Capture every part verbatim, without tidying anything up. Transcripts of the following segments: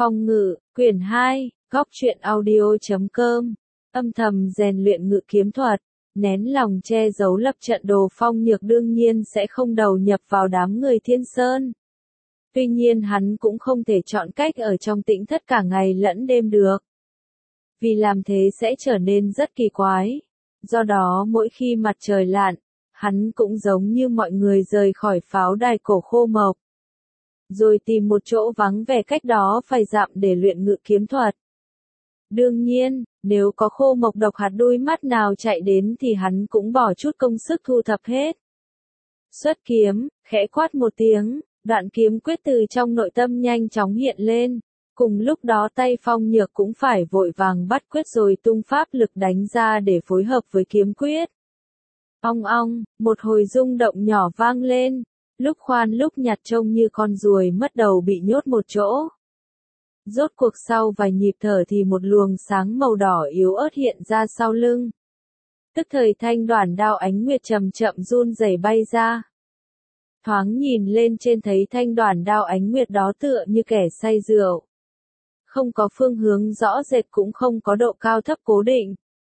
Phong ngự, quyển hai, góc truyện audio chấm com, âm thầm rèn luyện ngự kiếm thuật, nén lòng che giấu lập trận đồ. Phong Nhược đương nhiên sẽ không đầu nhập vào đám người Thiên Sơn. Tuy nhiên hắn cũng không thể chọn cách ở trong tĩnh thất cả ngày lẫn đêm được. Vì làm thế sẽ trở nên rất kỳ quái. Do đó mỗi khi mặt trời lặn, hắn cũng giống như mọi người rời khỏi pháo đài cổ Khô Mộc. Rồi tìm một chỗ vắng vẻ cách đó vài dặm để luyện ngự kiếm thuật. Đương nhiên, nếu có Khô Mộc độc hạt đuôi mắt nào chạy đến thì hắn cũng bỏ chút công sức thu thập hết. Xuất kiếm, khẽ quát một tiếng, đoạn kiếm quyết từ trong nội tâm nhanh chóng hiện lên. Cùng lúc đó tay Phong Nhược cũng phải vội vàng bắt quyết rồi tung pháp lực đánh ra để phối hợp với kiếm quyết. Ong ong, một hồi rung động nhỏ vang lên, lúc khoan lúc nhặt trông như con ruồi mất đầu bị nhốt một chỗ. Rốt cuộc sau vài nhịp thở thì một luồng sáng màu đỏ yếu ớt hiện ra sau lưng. Tức thời thanh đoản đao ánh nguyệt chậm chậm run rẩy bay ra. Thoáng nhìn lên trên thấy thanh đoản đao ánh nguyệt đó tựa như kẻ say rượu. Không có phương hướng rõ rệt cũng không có độ cao thấp cố định.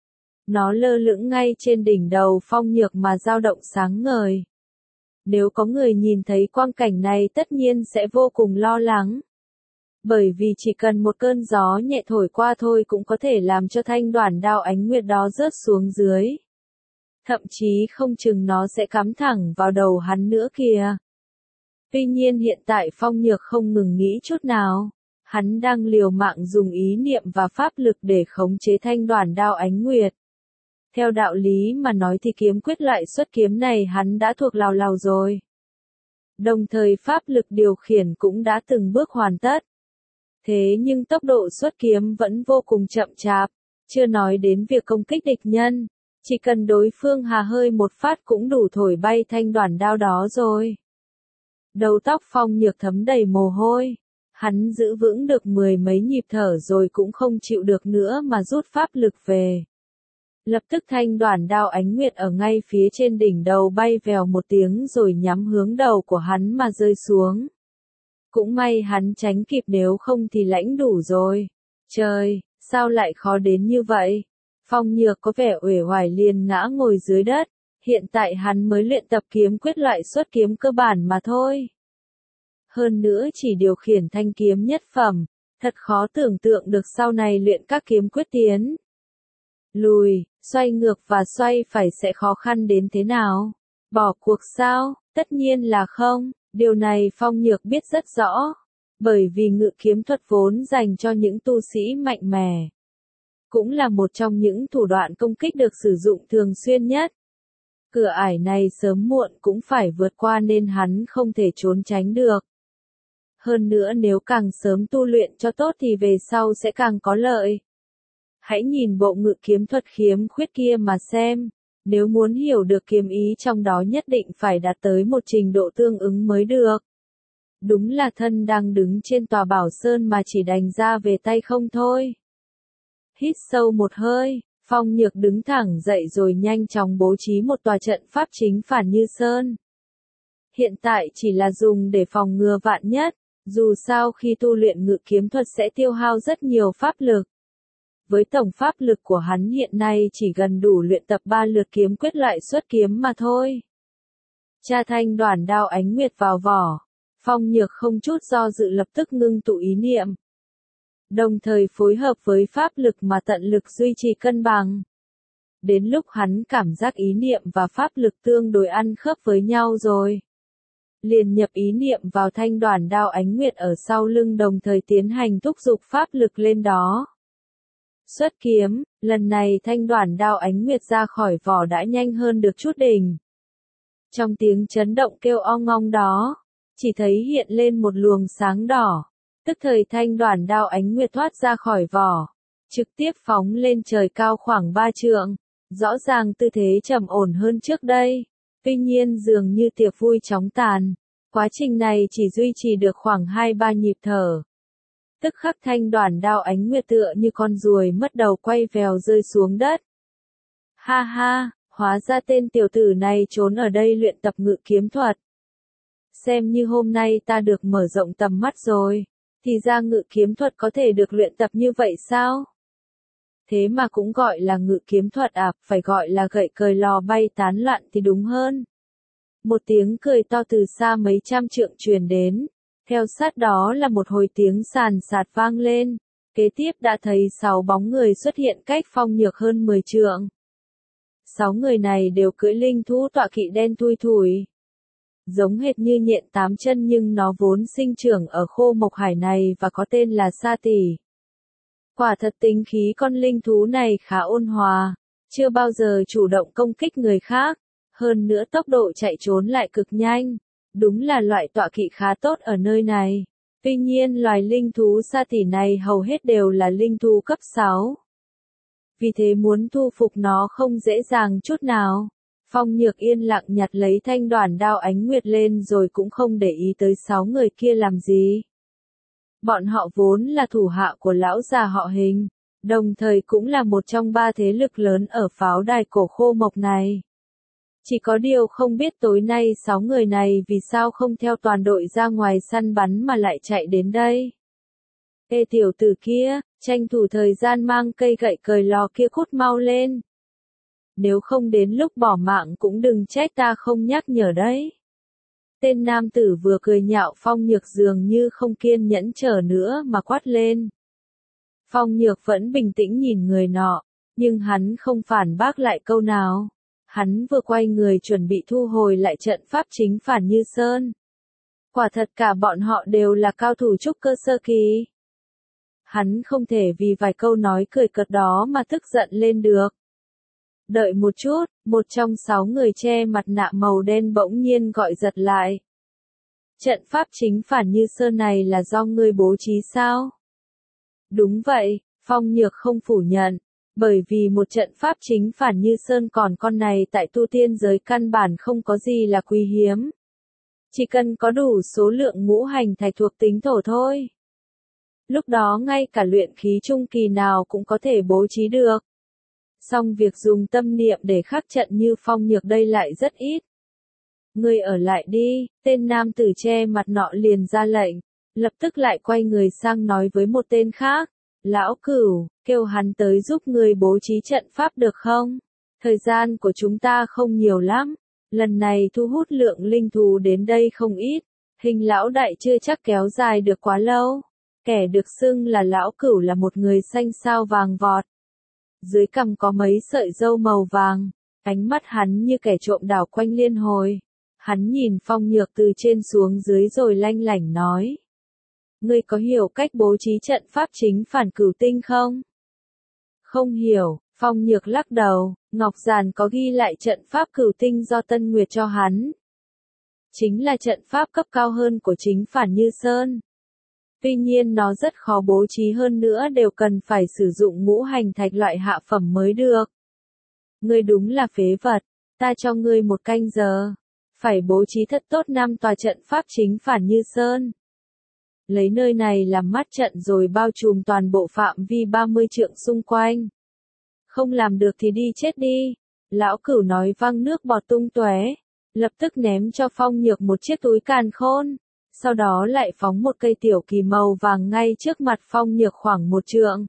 Nó lơ lửng ngay trên đỉnh đầu Phong Nhược mà dao động sáng ngời. Nếu có người nhìn thấy quang cảnh này tất nhiên sẽ vô cùng lo lắng. Bởi vì chỉ cần một cơn gió nhẹ thổi qua thôi cũng có thể làm cho thanh đoản đao ánh nguyệt đó rớt xuống dưới. Thậm chí không chừng nó sẽ cắm thẳng vào đầu hắn nữa kìa. Tuy nhiên hiện tại Phong Nhược không ngừng nghĩ chút nào. Hắn đang liều mạng dùng ý niệm và pháp lực để khống chế thanh đoản đao ánh nguyệt. Theo đạo lý mà nói thì kiếm quyết loại xuất kiếm này hắn đã thuộc lào lào rồi. Đồng thời pháp lực điều khiển cũng đã từng bước hoàn tất. Thế nhưng tốc độ xuất kiếm vẫn vô cùng chậm chạp, chưa nói đến việc công kích địch nhân. Chỉ cần đối phương hà hơi một phát cũng đủ thổi bay thanh đoản đao đó rồi. Đầu tóc Phong Nhược thấm đầy mồ hôi. Hắn giữ vững được mười mấy nhịp thở rồi cũng không chịu được nữa mà rút pháp lực về. Lập tức thanh đoản đao ánh nguyệt ở ngay phía trên đỉnh đầu bay vèo một tiếng rồi nhắm hướng đầu của hắn mà rơi xuống. Cũng may hắn tránh kịp nếu không thì lãnh đủ rồi. Trời, sao lại khó đến như vậy? Phong Nhược có vẻ uể oải liền ngã ngồi dưới đất. Hiện tại hắn mới luyện tập kiếm quyết loại xuất kiếm cơ bản mà thôi. Hơn nữa chỉ điều khiển thanh kiếm nhất phẩm, thật khó tưởng tượng được sau này luyện các kiếm quyết tiến. Lùi, xoay ngược và xoay phải sẽ khó khăn đến thế nào? Bỏ cuộc sao? Tất nhiên là không, điều này Phong Nhược biết rất rõ. Bởi vì ngự kiếm thuật vốn dành cho những tu sĩ mạnh mẽ. Cũng là một trong những thủ đoạn công kích được sử dụng thường xuyên nhất. Cửa ải này sớm muộn cũng phải vượt qua nên hắn không thể trốn tránh được. Hơn nữa nếu càng sớm tu luyện cho tốt thì về sau sẽ càng có lợi. Hãy nhìn bộ ngự kiếm thuật khiếm khuyết kia mà xem, nếu muốn hiểu được kiếm ý trong đó nhất định phải đạt tới một trình độ tương ứng mới được. Đúng là thân đang đứng trên tòa bảo sơn mà chỉ đành ra về tay không thôi. Hít sâu một hơi, Phong Nhược đứng thẳng dậy rồi nhanh chóng bố trí một tòa trận pháp chính phản như sơn. Hiện tại chỉ là dùng để phòng ngừa vạn nhất. Dù sao khi tu luyện ngự kiếm thuật sẽ tiêu hao rất nhiều pháp lực. Với tổng pháp lực của hắn hiện nay chỉ gần đủ luyện tập ba lượt kiếm quyết loại xuất kiếm mà thôi. Tra thanh đoản đao ánh nguyệt vào vỏ. Phong Nhược không chút do dự lập tức ngưng tụ ý niệm. Đồng thời phối hợp với pháp lực mà tận lực duy trì cân bằng. Đến lúc hắn cảm giác ý niệm và pháp lực tương đối ăn khớp với nhau rồi. Liền nhập ý niệm vào thanh đoản đao ánh nguyệt ở sau lưng đồng thời tiến hành thúc giục pháp lực lên đó. Xuất kiếm, lần này thanh đoản đao ánh nguyệt ra khỏi vỏ đã nhanh hơn được chút đỉnh. Trong tiếng chấn động kêu ong ong đó, chỉ thấy hiện lên một luồng sáng đỏ, tức thời thanh đoản đao ánh nguyệt thoát ra khỏi vỏ, trực tiếp phóng lên trời cao khoảng ba trượng, rõ ràng tư thế trầm ổn hơn trước đây. Tuy nhiên dường như tiệc vui chóng tàn, quá trình này chỉ duy trì được khoảng hai ba nhịp thở. Tức khắc thanh đoản đao ánh nguyệt tựa như con ruồi mất đầu quay vèo rơi xuống đất. Ha ha, hóa ra tên tiểu tử này trốn ở đây luyện tập ngự kiếm thuật. Xem như hôm nay ta được mở rộng tầm mắt rồi. Thì ra ngự kiếm thuật có thể được luyện tập như vậy sao? Thế mà cũng gọi là ngự kiếm thuật à, phải gọi là gậy cời lò bay tán loạn thì đúng hơn. Một tiếng cười to từ xa mấy trăm trượng truyền đến, theo sát đó là một hồi tiếng sàn sạt vang lên, kế tiếp đã thấy sáu bóng người xuất hiện cách Phong Nhược hơn mười trượng. Sáu người này đều cưỡi linh thú tọa kỵ đen thui thủi. Giống hệt như nhện tám chân nhưng nó vốn sinh trưởng ở khô mộc hải này và có tên là Sa Tỷ. Quả thật tính khí con linh thú này khá ôn hòa, chưa bao giờ chủ động công kích người khác, hơn nữa tốc độ chạy trốn lại cực nhanh, đúng là loại tọa kỵ khá tốt ở nơi này. Tuy nhiên loài linh thú Sa Tỷ này hầu hết đều là linh thú cấp sáu. Vì thế muốn thu phục nó không dễ dàng chút nào. Phong Nhược yên lặng nhặt lấy thanh đoản đao ánh nguyệt lên rồi cũng không để ý tới sáu người kia làm gì. Bọn họ vốn là thủ hạ của lão già họ Hình, đồng thời cũng là một trong ba thế lực lớn ở pháo đài cổ khô mộc này. Chỉ có điều không biết tối nay sáu người này vì sao không theo toàn đội ra ngoài săn bắn mà lại chạy đến đây. Ê tiểu tử kia, tranh thủ thời gian mang cây gậy cời lò kia cút mau lên. Nếu không đến lúc bỏ mạng cũng đừng trách ta không nhắc nhở đấy. Tên nam tử vừa cười nhạo Phong Nhược dường như không kiên nhẫn chờ nữa mà quát lên. Phong Nhược vẫn bình tĩnh nhìn người nọ, nhưng hắn không phản bác lại câu nào. Hắn vừa quay người chuẩn bị thu hồi lại trận pháp chính phản Như Sơn. Quả thật cả bọn họ đều là cao thủ trúc cơ sơ kỳ. Hắn không thể vì vài câu nói cười cợt đó mà tức giận lên được. Đợi một chút, một trong sáu người che mặt nạ màu đen bỗng nhiên gọi giật lại. Trận pháp chính phản Như Sơn này là do ngươi bố trí sao? Đúng vậy, Phong Nhược không phủ nhận, bởi vì một trận pháp chính phản Như Sơn còn con này tại tu tiên giới căn bản không có gì là quý hiếm. Chỉ cần có đủ số lượng ngũ hành thạch thuộc tính thổ thôi. Lúc đó ngay cả luyện khí trung kỳ nào cũng có thể bố trí được. Song việc dùng tâm niệm để khắc trận như Phong Nhược đây lại rất ít. Ngươi ở lại đi, tên nam tử che mặt nọ liền ra lệnh, lập tức lại quay người sang nói với một tên khác. Lão Cửu, kêu hắn tới giúp ngươi bố trí trận pháp được không? Thời gian của chúng ta không nhiều lắm, lần này thu hút lượng linh thú đến đây không ít, Hình lão đại chưa chắc kéo dài được quá lâu. Kẻ được xưng là lão Cửu là một người xanh xao vàng vọt. Dưới cằm có mấy sợi râu màu vàng, ánh mắt hắn như kẻ trộm đảo quanh liên hồi. Hắn nhìn Phong Nhược từ trên xuống dưới rồi lanh lảnh nói. Ngươi có hiểu cách bố trí trận pháp chính phản cửu tinh không? Không hiểu, Phong Nhược lắc đầu, Ngọc Giản có ghi lại trận pháp cửu tinh do Tân Nguyệt cho hắn. Chính là trận pháp cấp cao hơn của chính phản Như Sơn. Tuy nhiên nó rất khó bố trí hơn nữa đều cần phải sử dụng ngũ hành thạch loại hạ phẩm mới được. Ngươi đúng là phế vật, ta cho ngươi một canh giờ. Phải bố trí thật tốt năm tòa trận pháp chính phản Như Sơn. Lấy nơi này làm mắt trận rồi bao trùm toàn bộ phạm vi ba mươi trượng xung quanh. Không làm được thì đi chết đi. Lão Cửu nói văng nước bọt tung tóe, lập tức ném cho Phong Nhược một chiếc túi càn khôn. Sau đó lại phóng một cây tiểu kỳ màu vàng ngay trước mặt Phong Nhược khoảng một trượng.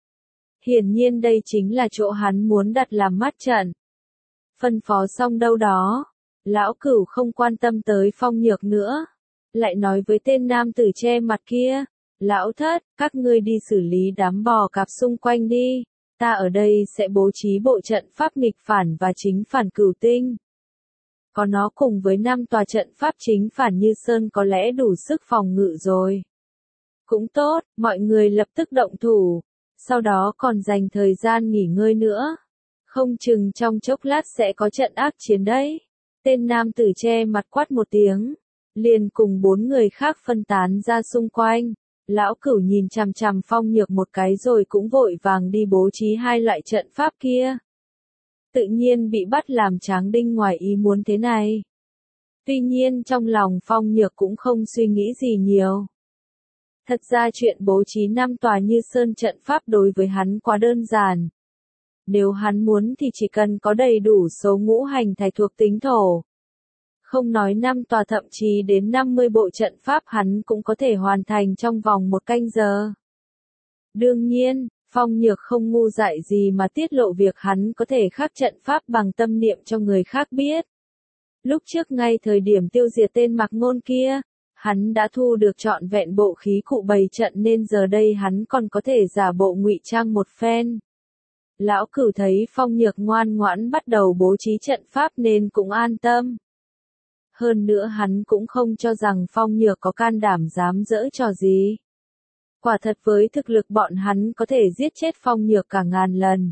Hiển nhiên đây chính là chỗ hắn muốn đặt làm mắt trận. Phân phó xong đâu đó, Lão Cửu không quan tâm tới Phong Nhược nữa. Lại nói với tên nam tử che mặt kia, Lão Thất, các ngươi đi xử lý đám bò cạp xung quanh đi, ta ở đây sẽ bố trí bộ trận pháp nghịch phản và chính phản cửu tinh. Có nó cùng với năm tòa trận pháp chính phản Như Sơn có lẽ đủ sức phòng ngự rồi. Cũng tốt, mọi người lập tức động thủ, sau đó còn dành thời gian nghỉ ngơi nữa. Không chừng trong chốc lát sẽ có trận ác chiến đấy. Tên nam tử che mặt quát một tiếng, liền cùng bốn người khác phân tán ra xung quanh. Lão Cửu nhìn chằm chằm Phong Nhược một cái rồi cũng vội vàng đi bố trí hai loại trận pháp kia. Tự nhiên bị bắt làm tráng đinh ngoài ý muốn thế này. Tuy nhiên trong lòng Phong Nhược cũng không suy nghĩ gì nhiều. Thật ra chuyện bố trí năm tòa Như Sơn trận pháp đối với hắn quá đơn giản. Nếu hắn muốn thì chỉ cần có đầy đủ số ngũ hành thạch thuộc tính thổ. Không nói năm tòa thậm chí đến năm mươi bộ trận pháp hắn cũng có thể hoàn thành trong vòng một canh giờ. Đương nhiên, Phong Nhược không ngu dại gì mà tiết lộ việc hắn có thể khắc trận pháp bằng tâm niệm cho người khác biết. Lúc trước ngay thời điểm tiêu diệt tên Mạc Ngôn kia, hắn đã thu được trọn vẹn bộ khí cụ bày trận nên giờ đây hắn còn có thể giả bộ ngụy trang một phen. Lão Cửu thấy Phong Nhược ngoan ngoãn bắt đầu bố trí trận pháp nên cũng an tâm. Hơn nữa hắn cũng không cho rằng Phong Nhược có can đảm dám giở trò gì. Quả thật với thực lực bọn hắn có thể giết chết Phong Nhược cả ngàn lần.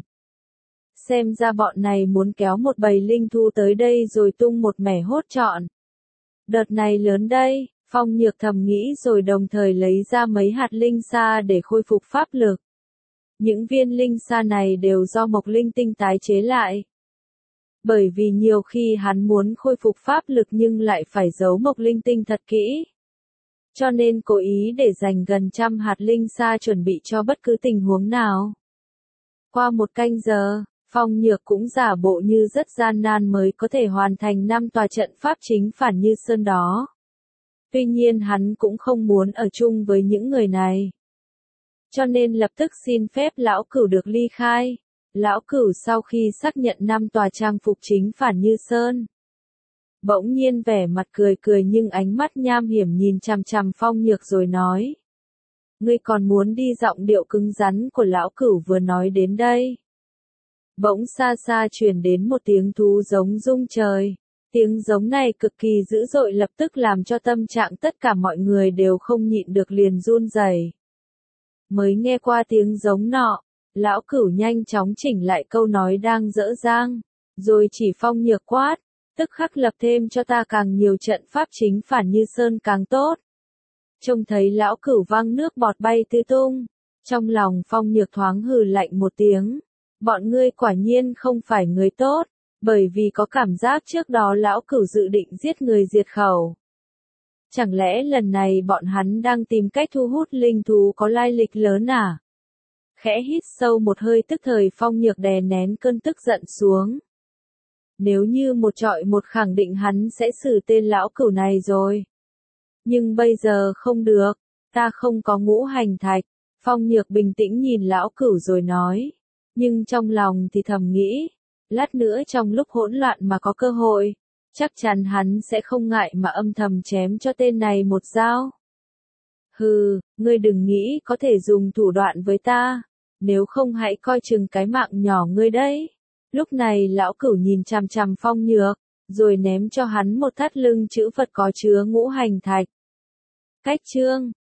Xem ra bọn này muốn kéo một bầy linh thú tới đây rồi tung một mẻ hốt trọn. Đợt này lớn đây, Phong Nhược thầm nghĩ rồi đồng thời lấy ra mấy hạt linh sa để khôi phục pháp lực. Những viên linh sa này đều do mộc linh tinh tái chế lại. Bởi vì nhiều khi hắn muốn khôi phục pháp lực nhưng lại phải giấu mộc linh tinh thật kỹ. Cho nên cố ý để dành gần trăm hạt linh sa chuẩn bị cho bất cứ tình huống nào. Qua một canh giờ, Phong Nhược cũng giả bộ như rất gian nan mới có thể hoàn thành năm tòa trận pháp chính phản Như Sơn đó. Tuy nhiên hắn cũng không muốn ở chung với những người này. Cho nên lập tức xin phép Lão Cửu được ly khai. Lão Cửu sau khi xác nhận năm tòa trang phục chính phản Như Sơn, bỗng nhiên vẻ mặt cười cười nhưng ánh mắt nham hiểm nhìn chằm chằm Phong Nhược rồi nói. Ngươi còn muốn đi giọng điệu cứng rắn của Lão Cửu vừa nói đến đây. Bỗng xa xa truyền đến một tiếng thú giống rung trời. Tiếng giống này cực kỳ dữ dội lập tức làm cho tâm trạng tất cả mọi người đều không nhịn được liền run rẩy. Mới nghe qua tiếng giống nọ, Lão Cửu nhanh chóng chỉnh lại câu nói đang dở dang, rồi chỉ Phong Nhược quát, tức khắc lập thêm cho ta càng nhiều trận pháp chính phản Như Sơn càng tốt. Trông thấy Lão Cửu văng nước bọt bay tứ tung, trong lòng Phong Nhược thoáng hừ lạnh một tiếng, bọn ngươi quả nhiên không phải người tốt, bởi vì có cảm giác trước đó Lão Cửu dự định giết người diệt khẩu. Chẳng lẽ lần này bọn hắn đang tìm cách thu hút linh thú có lai lịch lớn à? Khẽ hít sâu một hơi tức thời Phong Nhược đè nén cơn tức giận xuống. Nếu như một trọi một khẳng định hắn sẽ xử tên Lão Cửu này rồi. Nhưng bây giờ không được, ta không có ngũ hành thạch. Phong Nhược bình tĩnh nhìn Lão Cửu rồi nói. Nhưng trong lòng thì thầm nghĩ, lát nữa trong lúc hỗn loạn mà có cơ hội, chắc chắn hắn sẽ không ngại mà âm thầm chém cho tên này một dao. Hừ, ngươi đừng nghĩ có thể dùng thủ đoạn với ta, nếu không hãy coi chừng cái mạng nhỏ ngươi đấy. Lúc này Lão Cửu nhìn chằm chằm Phong Nhược, rồi ném cho hắn một thắt lưng chữ vật có chứa ngũ hành thạch. Cách chương